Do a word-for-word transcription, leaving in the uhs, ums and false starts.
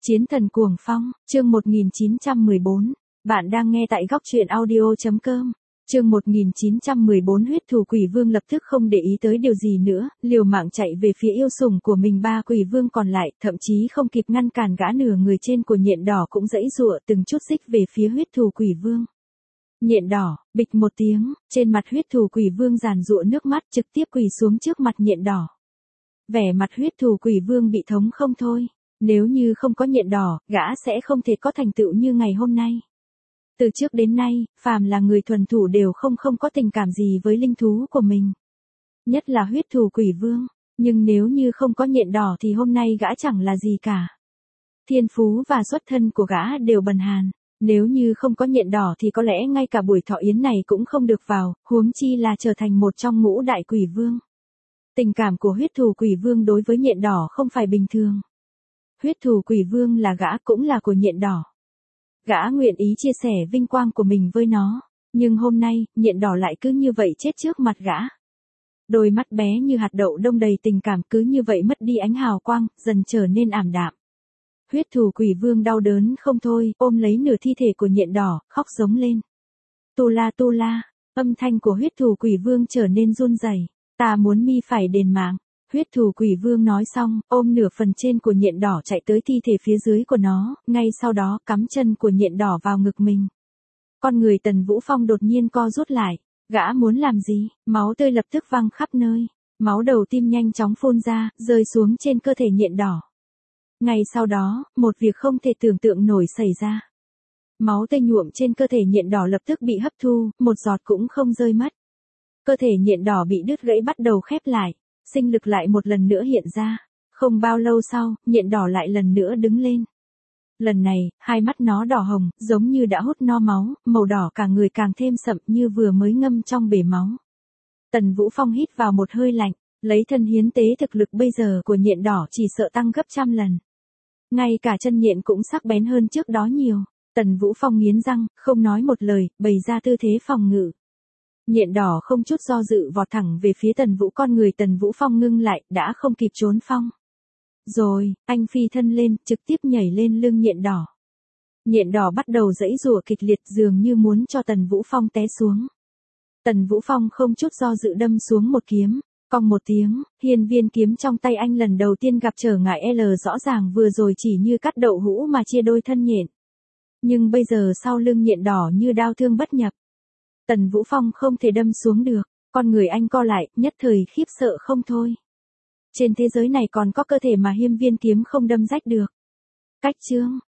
Chiến thần cuồng phong, chương một nghìn chín trăm mười bốn. Bạn đang nghe tại góc truyện audio chấm com. Chương một nghìn chín trăm mười bốn huyết thù quỷ vương lập tức không để ý tới điều gì nữa, liều mạng chạy về phía yêu sủng của mình. Ba quỷ vương còn lại, thậm chí không kịp ngăn cản gã nửa người trên của nhện đỏ cũng giãy giụa từng chút xích về phía huyết thù quỷ vương. Nhện đỏ, bịch một tiếng, trên mặt huyết thù quỷ vương giàn giụa nước mắt trực tiếp quỳ xuống trước mặt nhện đỏ. Vẻ mặt huyết thù quỷ vương bị thống không thôi. Nếu như không có nhện đỏ, gã sẽ không thể có thành tựu như ngày hôm nay. Từ trước đến nay, phàm là người thuần thủ đều không không có tình cảm gì với linh thú của mình. Nhất là huyết thù quỷ vương. Nhưng nếu như không có nhện đỏ thì hôm nay gã chẳng là gì cả. Thiên phú và xuất thân của gã đều bần hàn. Nếu như không có nhện đỏ thì có lẽ ngay cả buổi thọ yến này cũng không được vào, huống chi là trở thành một trong ngũ đại quỷ vương. Tình cảm của huyết thù quỷ vương đối với nhện đỏ không phải bình thường. Huyết thù quỷ vương là gã cũng là của nhện đỏ. Gã nguyện ý chia sẻ vinh quang của mình với nó. Nhưng hôm nay, nhện đỏ lại cứ như vậy chết trước mặt gã. Đôi mắt bé như hạt đậu đông đầy tình cảm cứ như vậy mất đi ánh hào quang, dần trở nên ảm đạm. Huyết thù quỷ vương đau đớn không thôi, ôm lấy nửa thi thể của nhện đỏ, khóc giống lên. Tu la tu la, âm thanh của huyết thù quỷ vương trở nên run rẩy. Ta muốn mi phải đền mạng. Huyết thù quỷ vương nói xong, ôm nửa phần trên của nhện đỏ chạy tới thi thể phía dưới của nó, ngay sau đó cắm chân của nhện đỏ vào ngực mình. Con người Tần Vũ Phong đột nhiên co rút lại, gã muốn làm gì, máu tươi lập tức văng khắp nơi, máu đầu tim nhanh chóng phun ra, rơi xuống trên cơ thể nhện đỏ. Ngay sau đó, một việc không thể tưởng tượng nổi xảy ra. Máu tươi nhuộm trên cơ thể nhện đỏ lập tức bị hấp thu, một giọt cũng không rơi mất. Cơ thể nhện đỏ bị đứt gãy bắt đầu khép lại. Sinh lực lại một lần nữa hiện ra. Không bao lâu sau, nhện đỏ lại lần nữa đứng lên. Lần này, hai mắt nó đỏ hồng, giống như đã hút no máu, màu đỏ cả người càng thêm sậm như vừa mới ngâm trong bể máu. Tần Vũ Phong hít vào một hơi lạnh, lấy thân hiến tế thực lực bây giờ của nhện đỏ chỉ sợ tăng gấp trăm lần. Ngay cả chân nhện cũng sắc bén hơn trước đó nhiều. Tần Vũ Phong nghiến răng, không nói một lời, bày ra tư thế phòng ngự. Nhện đỏ không chút do dự vọt thẳng về phía Tần Vũ, con người Tần Vũ Phong ngưng lại, đã không kịp trốn phong. Rồi, anh phi thân lên, trực tiếp nhảy lên lưng nhện đỏ. Nhện đỏ bắt đầu giãy giụa kịch liệt dường như muốn cho Tần Vũ Phong té xuống. Tần Vũ Phong không chút do dự đâm xuống một kiếm, cong một tiếng, hiên viên kiếm trong tay anh lần đầu tiên gặp trở ngại L rõ ràng vừa rồi chỉ như cắt đậu hũ mà chia đôi thân nhện. Nhưng bây giờ sau lưng nhện đỏ như đao thương bất nhập. Tần Vũ Phong không thể đâm xuống được, con người anh co lại, nhất thời khiếp sợ không thôi. Trên thế giới này còn có cơ thể mà hiên viên kiếm không đâm rách được. Cách chương,